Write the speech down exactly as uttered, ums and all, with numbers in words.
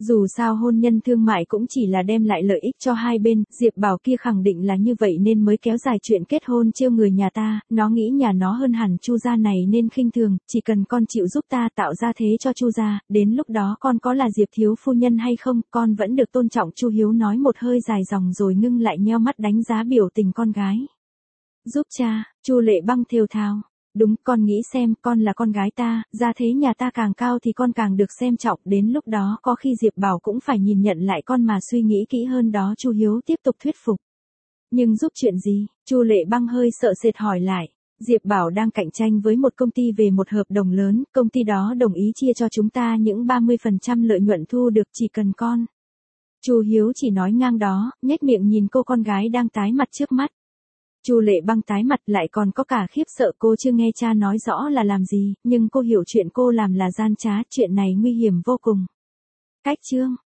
Dù sao hôn nhân thương mại cũng chỉ là đem lại lợi ích cho hai bên, Diệp Bảo kia khẳng định là như vậy nên mới kéo dài chuyện kết hôn trêu người nhà ta, nó nghĩ nhà nó hơn hẳn Chu gia này nên khinh thường, chỉ cần con chịu giúp ta tạo ra thế cho Chu gia, đến lúc đó con có là Diệp thiếu phu nhân hay không, con vẫn được tôn trọng. Chu Hiếu nói một hơi dài dòng rồi ngưng lại nheo mắt đánh giá biểu tình con gái. Giúp cha, Chu Lệ Băng thều thào. Đúng, con nghĩ xem, con là con gái ta, gia thế nhà ta càng cao thì con càng được xem trọng, đến lúc đó có khi Diệp Bảo cũng phải nhìn nhận lại con mà suy nghĩ kỹ hơn đó. Chu Hiếu tiếp tục thuyết phục. Nhưng giúp chuyện gì? Chu Lệ Băng hơi sợ sệt hỏi lại. Diệp Bảo đang cạnh tranh với một công ty về một hợp đồng lớn, công ty đó đồng ý chia cho chúng ta những ba mươi phần trăm lợi nhuận thu được chỉ cần con. Chu Hiếu chỉ nói ngang đó, nhếch miệng nhìn cô con gái đang tái mặt trước mắt. Chu Lệ Băng tái mặt lại còn có cả khiếp sợ, cô chưa nghe cha nói rõ là làm gì, nhưng cô hiểu chuyện cô làm là gian trá, chuyện này nguy hiểm vô cùng. Cách chương